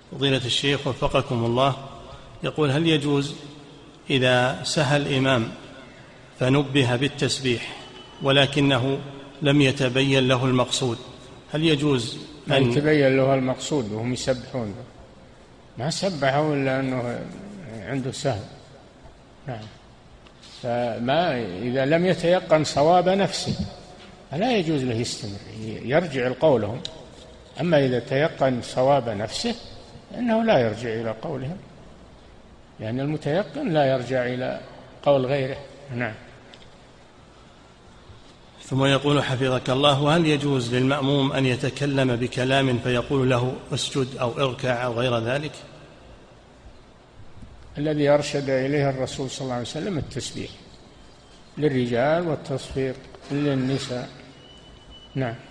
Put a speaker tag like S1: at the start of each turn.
S1: فضيلة الشيخ وفقكم الله، يقول: هل يجوز إذا سهى الإمام فنبه بالتسبيح ولكنه لم يتبين له المقصود، هل يجوز
S2: أن يتبين له المقصود وهم يسبحون؟ ما سبحوا إلا أنه عنده سهو. نعم. فما إذا لم يتيقن صواب نفسه فلا يجوز له يستمر، يرجع لقولهم. أما إذا تيقن صواب نفسه فإنه لا يرجع إلى قولهم، يعني المتيقن لا يرجع إلى قول غيره. نعم.
S1: ثم يقول حفظك الله: وهل يجوز للمأموم أن يتكلم بكلام فيقول له اسجد أو اركع أو غير ذلك؟
S2: الذي أرشد إليه الرسول صلى الله عليه وسلم التسبيح للرجال والتصفيق للنساء. نعم.